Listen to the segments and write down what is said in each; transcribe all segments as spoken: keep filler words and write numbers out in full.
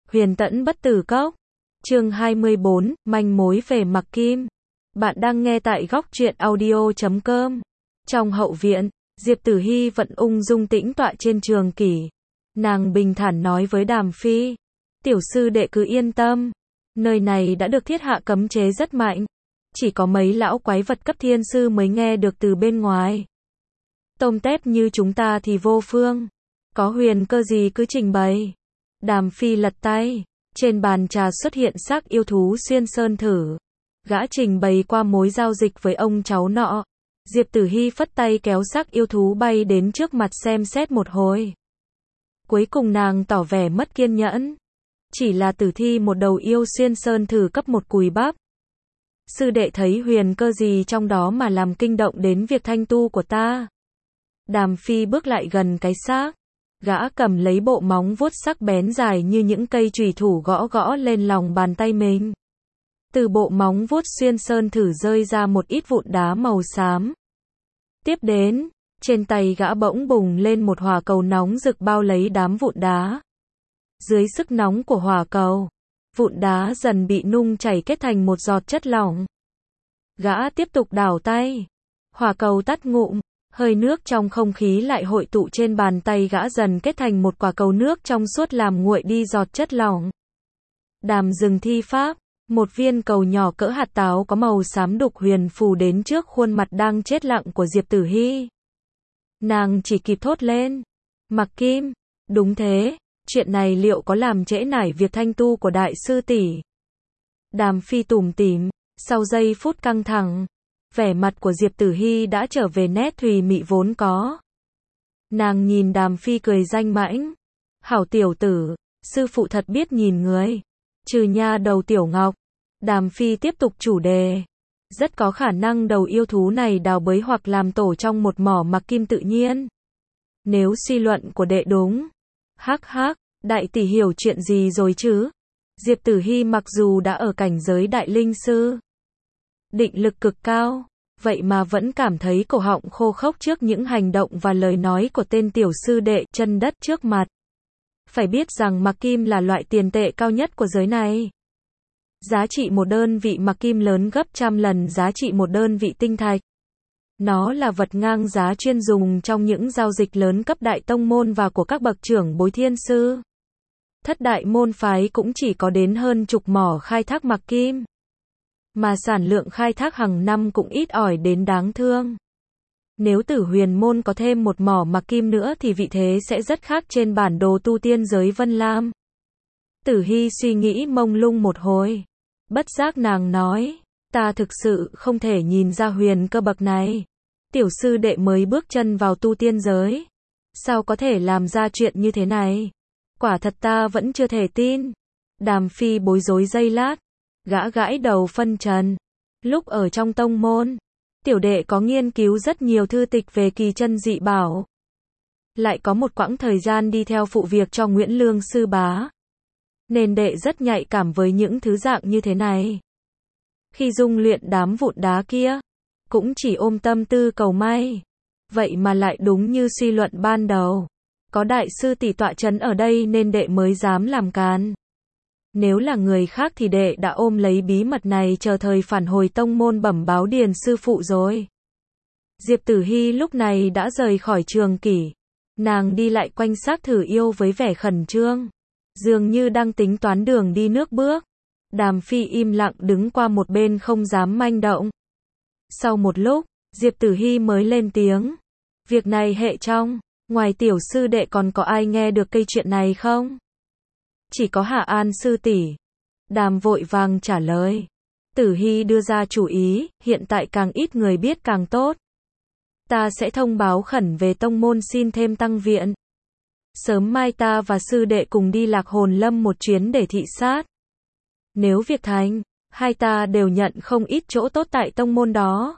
Huyền Tẫn Bất Tử Cốc. Chương hai mươi bốn, manh mối về Mạc Kim. Bạn đang nghe tại góc truyện audio chấm com. Trong hậu viện, Diệp Tử Hi vẫn ung dung tĩnh tọa trên trường kỷ. Nàng bình thản nói với Đàm Phi, tiểu sư đệ cứ yên tâm, nơi này đã được thiết hạ cấm chế rất mạnh, chỉ có mấy lão quái vật cấp thiên sư mới nghe được từ bên ngoài. Tôm tép như chúng ta thì vô phương, có huyền cơ gì cứ trình bày. Đàm Phi lật tay, trên bàn trà xuất hiện xác yêu thú xuyên sơn thử. Gã trình bày qua mối giao dịch với ông cháu nọ. Diệp Tử Hi phất tay kéo xác yêu thú bay đến trước mặt xem xét một hồi. Cuối cùng nàng tỏ vẻ mất kiên nhẫn. Chỉ là tử thi một đầu yêu xuyên sơn thử cấp một cùi bắp. Sư đệ thấy huyền cơ gì trong đó mà làm kinh động đến việc thanh tu của ta? Đàm Phi bước lại gần cái xác. Gã cầm lấy bộ móng vuốt sắc bén dài như những cây chùy thủ gõ gõ lên lòng bàn tay mình. Từ bộ móng vuốt xuyên sơn thử rơi ra một ít vụn đá màu xám. Tiếp đến, trên tay gã bỗng bùng lên một hỏa cầu nóng rực bao lấy đám vụn đá. Dưới sức nóng của hỏa cầu, vụn đá dần bị nung chảy kết thành một giọt chất lỏng. Gã tiếp tục đảo tay. Hỏa cầu tắt ngụm, hơi nước trong không khí lại hội tụ trên bàn tay gã dần kết thành một quả cầu nước trong suốt làm nguội đi giọt chất lỏng. Đàm dừng thi pháp, một viên cầu nhỏ cỡ hạt táo có màu xám đục huyền phù đến trước khuôn mặt đang chết lặng của Diệp Tử Hi. Nàng chỉ kịp thốt lên, Mạc Kim, đúng thế, chuyện này liệu có làm trễ nải việc thanh tu của đại sư tỷ? Đàm Phi tủm tỉm, sau giây phút căng thẳng, vẻ mặt của Diệp Tử Hi đã trở về nét thùy mị vốn có. Nàng nhìn Đàm Phi cười danh mãnh, hảo tiểu tử, sư phụ thật biết nhìn người. Trừ nha đầu tiểu ngọc. Đàm Phi tiếp tục chủ đề. Rất có khả năng đầu yêu thú này đào bới hoặc làm tổ trong một mỏ Mạc Kim tự nhiên. Nếu suy luận của đệ đúng. Hắc hắc, đại tỷ hiểu chuyện gì rồi chứ? Diệp Tử Hi mặc dù đã ở cảnh giới đại linh sư, định lực cực cao, vậy mà vẫn cảm thấy cổ họng khô khốc trước những hành động và lời nói của tên tiểu sư đệ chân đất trước mặt. Phải biết rằng Mạc Kim là loại tiền tệ cao nhất của giới này. Giá trị một đơn vị Mạc Kim lớn gấp trăm lần giá trị một đơn vị tinh thạch. Nó là vật ngang giá chuyên dùng trong những giao dịch lớn cấp đại tông môn và của các bậc trưởng bối thiên sư. Thất đại môn phái cũng chỉ có đến hơn chục mỏ khai thác Mạc Kim. Mà sản lượng khai thác hàng năm cũng ít ỏi đến đáng thương. Nếu Tử Huyền môn có thêm một mỏ Mạc Kim nữa thì vị thế sẽ rất khác trên bản đồ tu tiên giới Vân Lam. Tử Hi suy nghĩ mông lung một hồi. Bất giác nàng nói, ta thực sự không thể nhìn ra huyền cơ bậc này. Tiểu sư đệ mới bước chân vào tu tiên giới. Sao có thể làm ra chuyện như thế này? Quả thật ta vẫn chưa thể tin. Đàm Phi bối rối giây lát. Gã gãi đầu phân trần. Lúc ở trong tông môn, tiểu đệ có nghiên cứu rất nhiều thư tịch về kỳ chân dị bảo. Lại có một quãng thời gian đi theo phụ việc cho Nguyễn Lương sư bá. Nên đệ rất nhạy cảm với những thứ dạng như thế này. Khi dung luyện đám vụn đá kia, cũng chỉ ôm tâm tư cầu may. Vậy mà lại đúng như suy luận ban đầu. Có đại sư tỷ tọa trấn ở đây nên đệ mới dám làm càn. Nếu là người khác thì đệ đã ôm lấy bí mật này chờ thời phản hồi tông môn bẩm báo điền sư phụ rồi. Diệp Tử Hi lúc này đã rời khỏi trường kỷ. Nàng đi lại quanh xác thử yêu với vẻ khẩn trương. Dường như đang tính toán đường đi nước bước. Đàm Phi im lặng đứng qua một bên không dám manh động. Sau một lúc, Diệp Tử Hi mới lên tiếng. Việc này hệ trong, ngoài tiểu sư đệ còn có ai nghe được cây chuyện này không? Chỉ có Hạ An sư tỷ. Đàm vội vàng trả lời. Tử Hi đưa ra chủ ý, hiện tại càng ít người biết càng tốt. Ta sẽ thông báo khẩn về tông môn xin thêm tăng viện. Sớm mai ta và sư đệ cùng đi Lạc Hồn Lâm một chuyến để thị sát. Nếu việc thành, hai ta đều nhận không ít chỗ tốt tại tông môn đó.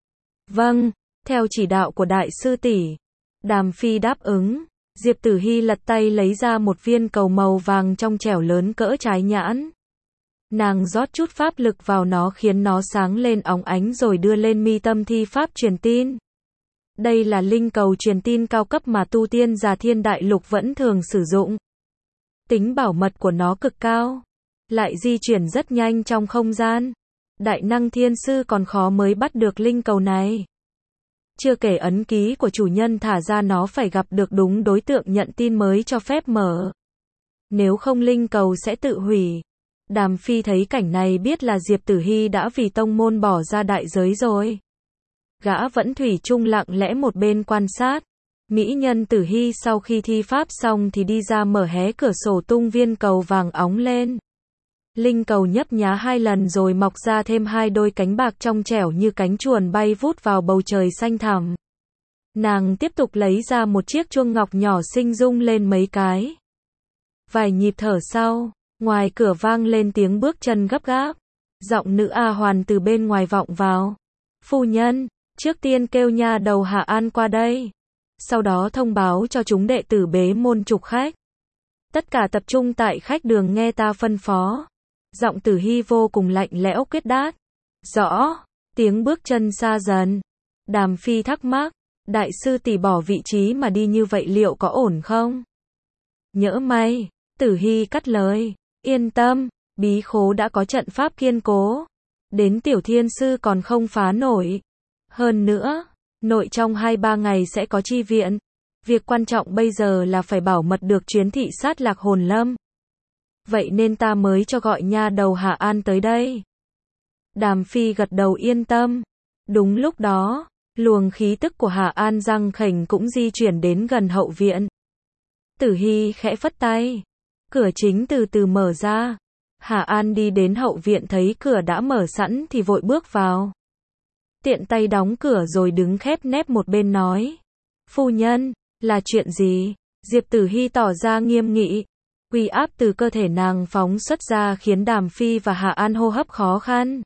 Vâng, theo chỉ đạo của đại sư tỷ. Đàm Phi đáp ứng. Diệp Tử Hi lật tay lấy ra một viên cầu màu vàng trong trẻo lớn cỡ trái nhãn. Nàng rót chút pháp lực vào nó khiến nó sáng lên óng ánh rồi đưa lên mi tâm thi pháp truyền tin. Đây là linh cầu truyền tin cao cấp mà tu tiên giả thiên đại lục vẫn thường sử dụng. Tính bảo mật của nó cực cao, lại di chuyển rất nhanh trong không gian. Đại năng thiên sư còn khó mới bắt được linh cầu này. Chưa kể ấn ký của chủ nhân thả ra nó phải gặp được đúng đối tượng nhận tin mới cho phép mở. Nếu không linh cầu sẽ tự hủy. Đàm Phi thấy cảnh này biết là Diệp Tử Hy đã vì tông môn bỏ ra đại giới rồi. Gã vẫn thủy chung lặng lẽ một bên quan sát. Mỹ nhân Tử Hy sau khi thi pháp xong thì đi ra mở hé cửa sổ tung viên cầu vàng óng lên. Linh cầu nhấp nhá hai lần rồi mọc ra thêm hai đôi cánh bạc trong trẻo như cánh chuồn bay vút vào bầu trời xanh thẳm. Nàng tiếp tục lấy ra một chiếc chuông ngọc nhỏ xinh rung lên mấy cái. Vài nhịp thở sau, ngoài cửa vang lên tiếng bước chân gấp gáp. Giọng nữ A Hoàn từ bên ngoài vọng vào. Phu nhân, trước tiên kêu nha đầu Hạ An qua đây. Sau đó thông báo cho chúng đệ tử bế môn trục khách. Tất cả tập trung tại khách đường nghe ta phân phó. Giọng Tử Hy vô cùng lạnh lẽo quyết đát. Rõ, tiếng bước chân xa dần. Đàm Phi thắc mắc, đại sư tỷ bỏ vị trí mà đi như vậy liệu có ổn không? Nhỡ may, Tử Hy cắt lời, yên tâm, bí khố đã có trận pháp kiên cố. Đến tiểu thiên sư còn không phá nổi. Hơn nữa, nội trong hai ba ngày sẽ có chi viện. Việc quan trọng bây giờ là phải bảo mật được chuyến thị sát Lạc Hồn Lâm. Vậy nên ta mới cho gọi nha đầu Hạ An tới đây. Đàm Phi gật đầu yên tâm. Đúng lúc đó, luồng khí tức của Hạ An răng khểnh cũng di chuyển đến gần hậu viện. Tử Hy khẽ phất tay. Cửa chính từ từ mở ra. Hạ An đi đến hậu viện thấy cửa đã mở sẵn thì vội bước vào. Tiện tay đóng cửa rồi đứng khép nép một bên nói. Phu nhân, là chuyện gì? Diệp Tử Hy tỏ ra nghiêm nghị. Uy áp từ cơ thể nàng phóng xuất ra khiến Đàm Phi và Hạ An hô hấp khó khăn.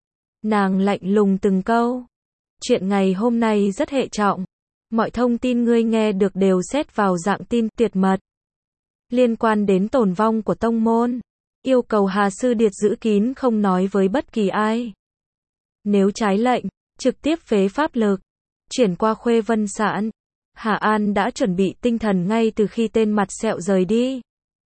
Nàng lạnh lùng từng câu. Chuyện ngày hôm nay rất hệ trọng. Mọi thông tin ngươi nghe được đều xét vào dạng tin tuyệt mật. Liên quan đến tồn vong của tông môn. Yêu cầu Hà Sư Điệt giữ kín không nói với bất kỳ ai. Nếu trái lệnh, trực tiếp phế pháp lực. Chuyển qua Khuê Vân Sạn. Hạ An đã chuẩn bị tinh thần ngay từ khi tên mặt sẹo rời đi.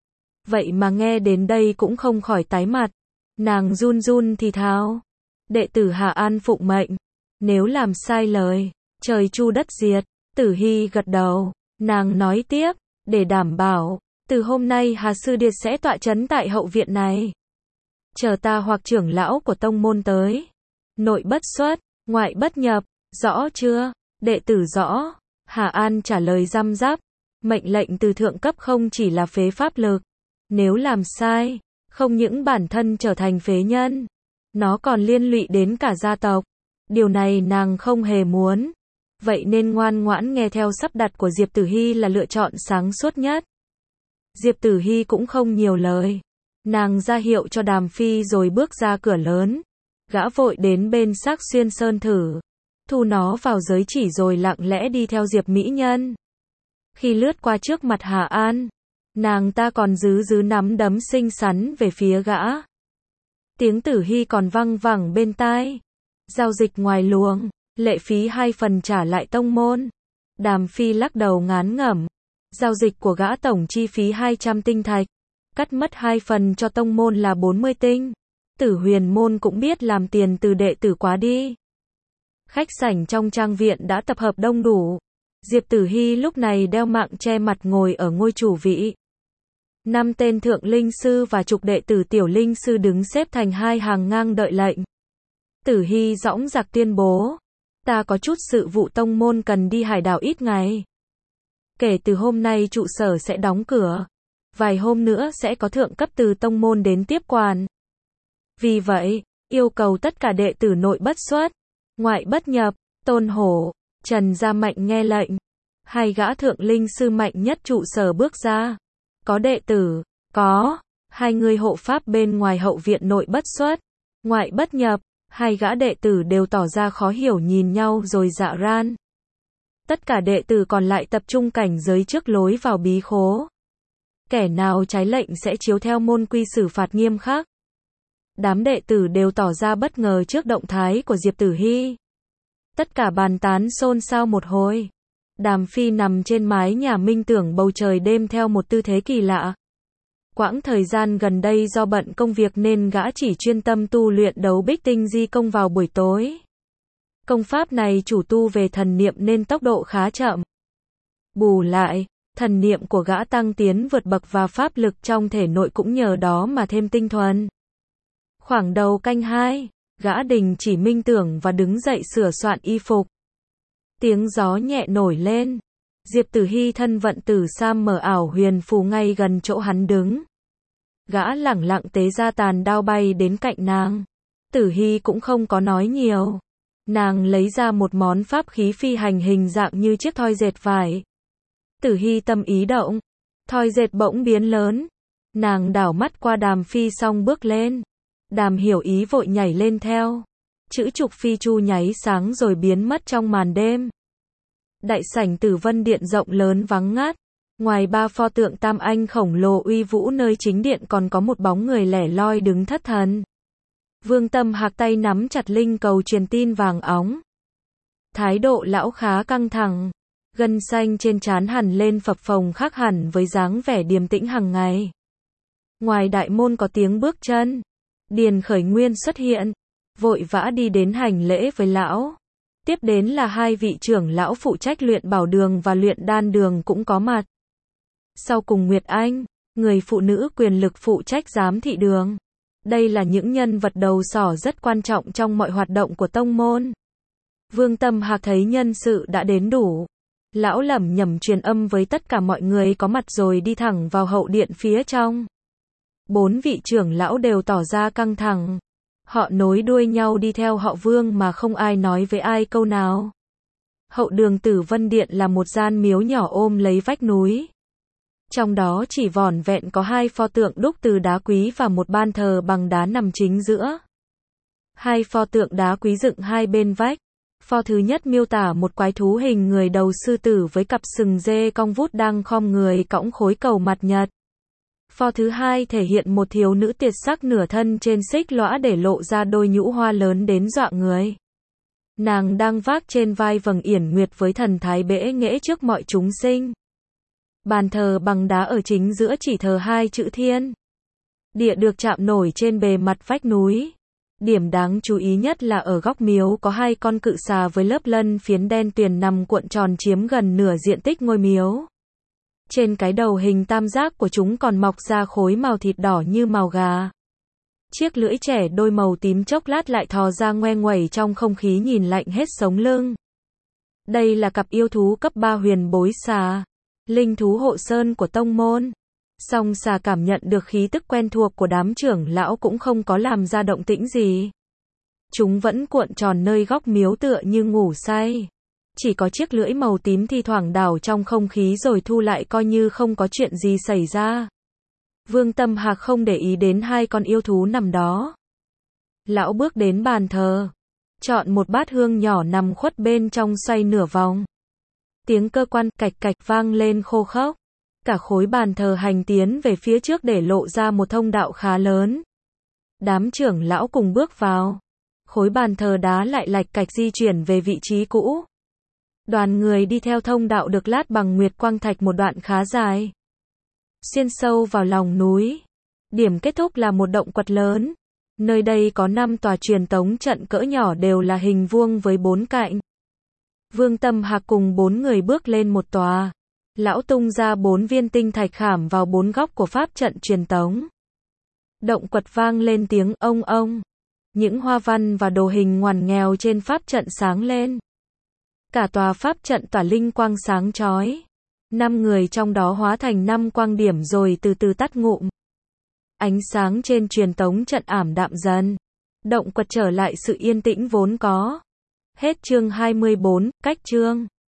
Vậy mà nghe đến đây cũng không khỏi tái mặt. Nàng run run thì thào. Đệ tử Hạ An phụng mệnh. Nếu làm sai lời, trời chu đất diệt. Tử Hy gật đầu. Nàng nói tiếp, để đảm bảo, từ hôm nay Hà Sư Điệt sẽ tọa chấn tại hậu viện này. Chờ ta hoặc trưởng lão của tông môn tới. Nội bất xuất, ngoại bất nhập, rõ chưa? Đệ tử rõ. Hà An trả lời răm rắp. Mệnh lệnh từ thượng cấp không chỉ là phế pháp lực. Nếu làm sai, không những bản thân trở thành phế nhân, nó còn liên lụy đến cả gia tộc. Điều này nàng không hề muốn. Vậy nên ngoan ngoãn nghe theo sắp đặt của Diệp Tử Hy là lựa chọn sáng suốt nhất. Diệp Tử Hy cũng không nhiều lời. Nàng ra hiệu cho Đàm Phi rồi bước ra cửa lớn. Gã vội đến bên Sắc Xuyên Sơn thử. Thu nó vào giới chỉ rồi lặng lẽ đi theo Diệp Mỹ Nhân. Khi lướt qua trước mặt Hà An, nàng ta còn giữ giữ nắm đấm xinh xắn về phía gã. Tiếng Tử Hy còn văng vẳng bên tai. Giao dịch ngoài luồng, lệ phí hai phần trả lại tông môn. Đàm Phi lắc đầu ngán ngẩm. Giao dịch của gã tổng chi phí hai trăm tinh thạch. Cắt mất hai phần cho tông môn là bốn mươi tinh. Tử Huyền môn cũng biết làm tiền từ đệ tử quá đi. Khách sảnh trong trang viện đã tập hợp đông đủ. Diệp Tử Hy lúc này đeo mạng che mặt ngồi ở ngôi chủ vị. Năm tên thượng linh sư và chục đệ tử tiểu linh sư đứng xếp thành hai hàng ngang đợi lệnh. Tử Hy dõng dạc tuyên bố. Ta có chút sự vụ tông môn cần đi hải đảo ít ngày. Kể từ hôm nay trụ sở sẽ đóng cửa. Vài hôm nữa sẽ có thượng cấp từ tông môn đến tiếp quản. Vì vậy, yêu cầu tất cả đệ tử nội bất xuất, ngoại bất nhập. Tôn Hổ, Trần Gia Mạnh nghe lệnh. Hai gã thượng linh sư mạnh nhất trụ sở bước ra. Có đệ tử, có. Hai người hộ pháp bên ngoài hậu viện nội bất xuất, ngoại bất nhập. Hai gã đệ tử đều tỏ ra khó hiểu nhìn nhau rồi dạ ran. Tất cả đệ tử còn lại tập trung cảnh giới trước lối vào bí khố. Kẻ nào trái lệnh sẽ chiếu theo môn quy xử phạt nghiêm khắc. Đám đệ tử đều tỏ ra bất ngờ trước động thái của Diệp Tử Hy. Tất cả bàn tán xôn xao một hồi. Đàm Phi nằm trên mái nhà minh tưởng bầu trời đêm theo một tư thế kỳ lạ. quãng thời gian gần đây do bận công việc nên gã chỉ chuyên tâm tu luyện đấu bích tinh di công vào buổi tối. Công pháp này chủ tu về thần niệm nên tốc độ khá chậm. Bù lại, thần niệm của gã tăng tiến vượt bậc và pháp lực trong thể nội cũng nhờ đó mà thêm tinh thuần. Khoảng đầu canh hai, gã đình chỉ minh tưởng và đứng dậy sửa soạn y phục. Tiếng gió nhẹ nổi lên. Diệp Tử Hi thân vận tử sam mở ảo huyền phù ngay gần chỗ hắn đứng. Gã lẳng lặng tế ra tàn đao bay đến cạnh nàng. Tử Hi cũng không có nói nhiều. Nàng lấy ra một món pháp khí phi hành hình dạng như chiếc thoi dệt vải. Tử Hi tâm ý động. Thoi dệt bỗng biến lớn. Nàng đảo mắt qua Đàm Phi xong bước lên. Đàm Hiểu Ý vội nhảy lên theo. Chữ trục phi chu nháy sáng rồi biến mất trong màn đêm. Đại sảnh Tử Vân Điện rộng lớn vắng ngắt. Ngoài ba pho tượng Tam Anh khổng lồ uy vũ nơi chính điện còn có một bóng người lẻ loi đứng thất thần. Vương Tâm Hạc tay nắm chặt linh cầu truyền tin vàng óng. Thái độ lão khá căng thẳng. Gân xanh trên trán hằn lên phập phồng khác hẳn với dáng vẻ điềm tĩnh hàng ngày. Ngoài đại môn có tiếng bước chân. Điền Khởi Nguyên xuất hiện. Vội vã đi đến hành lễ với lão. Tiếp đến là hai vị trưởng lão phụ trách luyện bảo đường và luyện đan đường cũng có mặt. Sau cùng Nguyệt Anh, người phụ nữ quyền lực phụ trách giám thị đường. Đây là những nhân vật đầu sỏ rất quan trọng trong mọi hoạt động của tông môn. Vương Tâm Hạc thấy nhân sự đã đến đủ. Lão lẩm nhẩm truyền âm với tất cả mọi người có mặt rồi đi thẳng vào hậu điện phía trong. Bốn vị trưởng lão đều tỏ ra căng thẳng. Họ nối đuôi nhau đi theo họ Vương mà không ai nói với ai câu nào. Hậu đường Tử Vân Điện là một gian miếu nhỏ ôm lấy vách núi. Trong đó chỉ vỏn vẹn có hai pho tượng đúc từ đá quý và một ban thờ bằng đá nằm chính giữa. Hai pho tượng đá quý dựng hai bên vách. Pho thứ nhất miêu tả một quái thú hình người đầu sư tử với cặp sừng dê cong vút đang khom người cõng khối cầu mặt nhật. Pho thứ hai thể hiện một thiếu nữ tuyệt sắc nửa thân trên xích lõa để lộ ra đôi nhũ hoa lớn đến dọa người. Nàng đang vác trên vai vầng yển nguyệt với thần thái bẽ nghễ trước mọi chúng sinh. Bàn thờ bằng đá ở chính giữa chỉ thờ hai chữ thiên. Địa được chạm nổi trên bề mặt vách núi. Điểm đáng chú ý nhất là ở góc miếu có hai con cự xà với lớp lân phiến đen tuyền nằm cuộn tròn chiếm gần nửa diện tích ngôi miếu. Trên cái đầu hình tam giác của chúng còn mọc ra khối màu thịt đỏ như màu gà. Chiếc lưỡi trẻ đôi màu tím chốc lát lại thò ra ngoe nguẩy trong không khí nhìn lạnh hết sống lưng. Đây là cặp yêu thú cấp ba huyền bối xà, linh thú hộ sơn của tông môn. Song xà cảm nhận được khí tức quen thuộc của đám trưởng lão cũng không có làm ra động tĩnh gì. Chúng vẫn cuộn tròn nơi góc miếu tựa như ngủ say. Chỉ có chiếc lưỡi màu tím thi thoảng đảo trong không khí rồi thu lại coi như không có chuyện gì xảy ra. Vương Tâm Hạc không để ý đến hai con yêu thú nằm đó. Lão bước đến bàn thờ. Chọn một bát hương nhỏ nằm khuất bên trong xoay nửa vòng. Tiếng cơ quan cạch cạch vang lên khô khốc. Cả khối bàn thờ hành tiến về phía trước để lộ ra một thông đạo khá lớn. Đám trưởng lão cùng bước vào. Khối bàn thờ đá lại lạch cạch di chuyển về vị trí cũ. Đoàn người đi theo thông đạo được lát bằng nguyệt quang thạch một đoạn khá dài. Xuyên sâu vào lòng núi. Điểm kết thúc là một động quật lớn. Nơi đây có năm tòa truyền tống trận cỡ nhỏ đều là hình vuông với bốn cạnh. Vương Tâm Hạc cùng bốn người bước lên một tòa. Lão tung ra bốn viên tinh thạch khảm vào bốn góc của pháp trận truyền tống. Động quật vang lên tiếng ông ông. Những hoa văn và đồ hình ngoằn nghèo trên pháp trận sáng lên. Cả tòa pháp trận tỏa linh quang sáng chói. Năm người trong đó hóa thành năm quang điểm rồi từ từ tắt ngụm. Ánh sáng trên truyền tống trận ảm đạm dần. Động quật trở lại sự yên tĩnh vốn có. Hết chương hai mươi bốn, cách chương.